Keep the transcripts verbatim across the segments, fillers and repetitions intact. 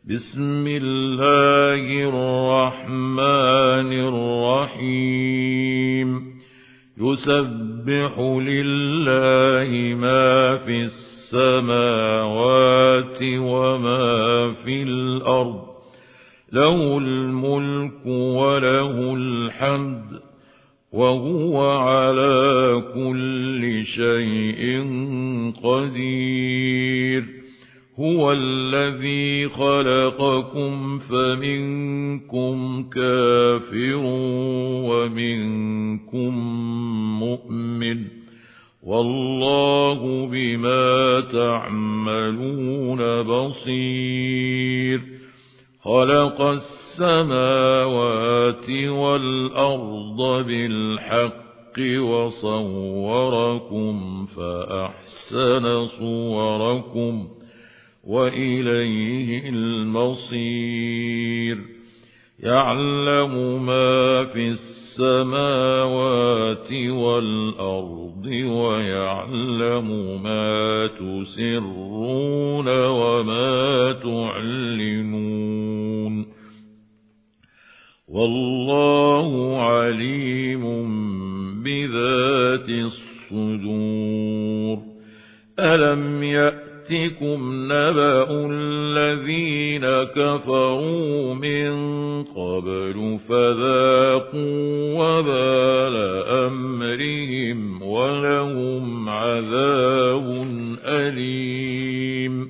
بسم الله الرحمن الرحيم يسبح لله ما في السماوات وما في الأرض له الملك وله الحمد وهو على كل شيء قدير هو الذي خلقكم فمنكم كافر ومنكم مؤمن والله بما تعملون بصير خلق السماوات والأرض بالحق وصوركم فأحسن صوركم وإليه المصير يعلم ما في السماوات والأرض ويعلم ما تسرون وما تعلنون والله عليم بذات الصدور ألم يأتكم نبأ الذين كفروا من قبل فذاقوا وبال أمرهم ولهم عذاب أليم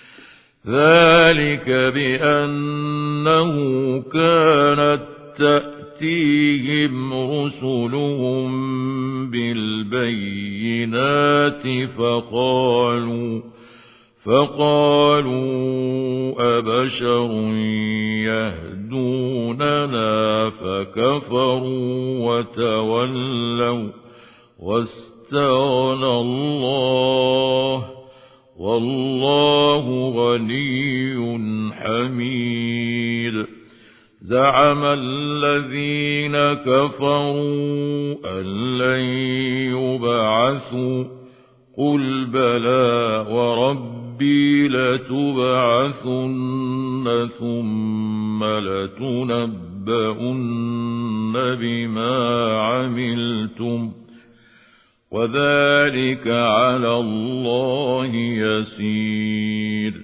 ذلك بأنه كانت تأتيهم رسلهم بالبينات فقالوا فقالوا أبشر يهدوننا فكفروا وتولوا واستغنى الله والله غني حميد زعم الذين كفروا أن لن يبعثوا قل بلى وربي لتبعثن ثم لتنبؤن بما عملتم وذلك على الله يسير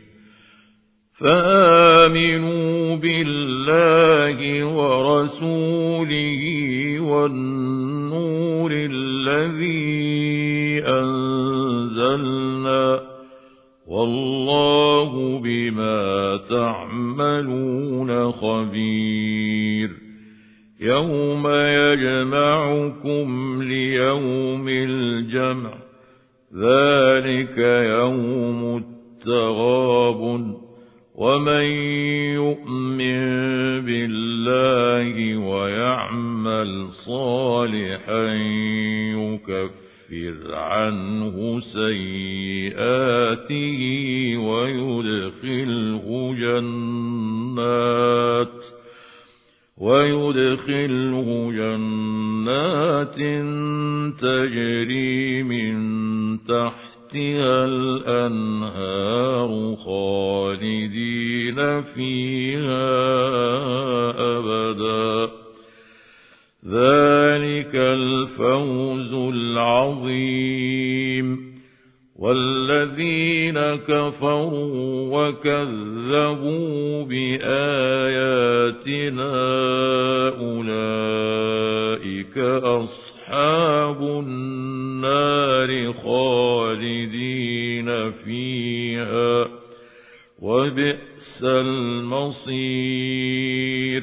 فآمنوا بالله ورسوله والنور الذي أنزلنا والله بما تعملون خبير يوم يجمعكم ليوم الجمع ذلك يوم التغابن ومن يؤمن بالله ويعمل صالحا يكفر عنه سيئاته ويدخله جنات ويدخله جنات تجري من تحتها الأنهار خالدين فيها أبدا ذلك الفوز العظيم والذين كفروا وكذبوا بآياتنا أولئك أصحاب النار خالدين فيها وبئس المصير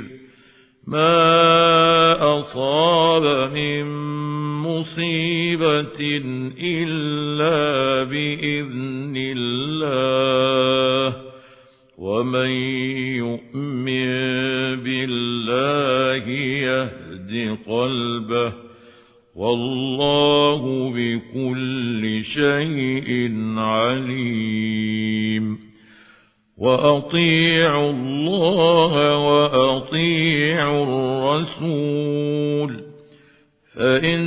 ما أصاب من مصيبة إلا بإذن الله ومن يؤمن بالله يهد قلبه والله بكل شيء عليم وأطيعوا الله وأطيعوا الرسول فإن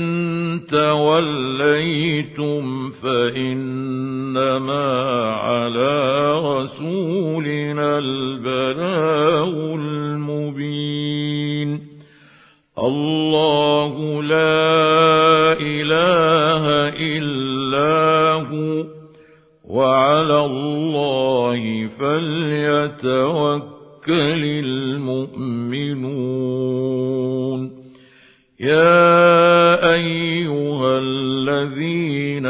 توليتم فإنما على رسولنا البلاغ المبين. الله لا إله إلا هو وعلى الله فليتوكل المؤمنون. يا أيها الذين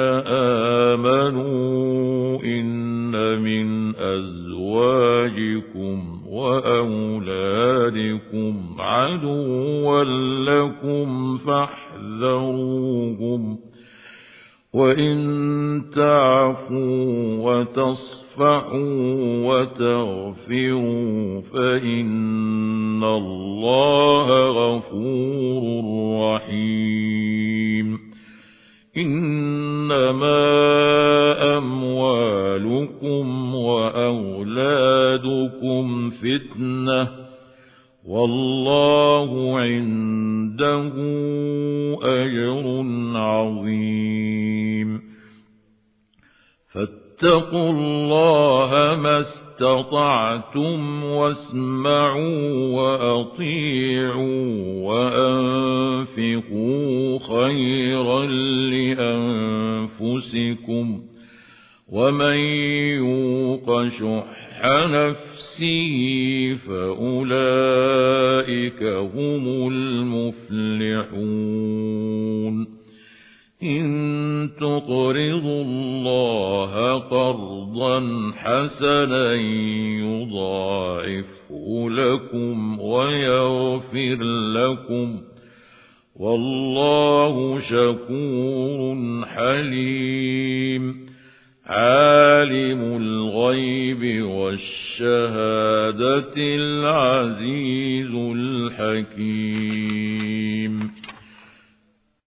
آمنوا إن من أزواجكم وأولادكم عدوا لكم فاحذروهم، وإن تعفوا وتصفحوا وتغفروا فإن الله غفور رحيم. إنما أموالكم وأولادكم فتنة والله عنده أجر عظيم. فاتقوا الله ما استطعتم واسمعوا وأطيعوا وأنفقوا خيرا لأنفسكم، ومن يوق شح نفسه فأولئك هم المفلحون. إن تقرضوا الله قرضا حسنا يضاعفه لكم ويغفر لكم، والله شكور حليم. عالم الغيب والشهادة العزيز الحكيم.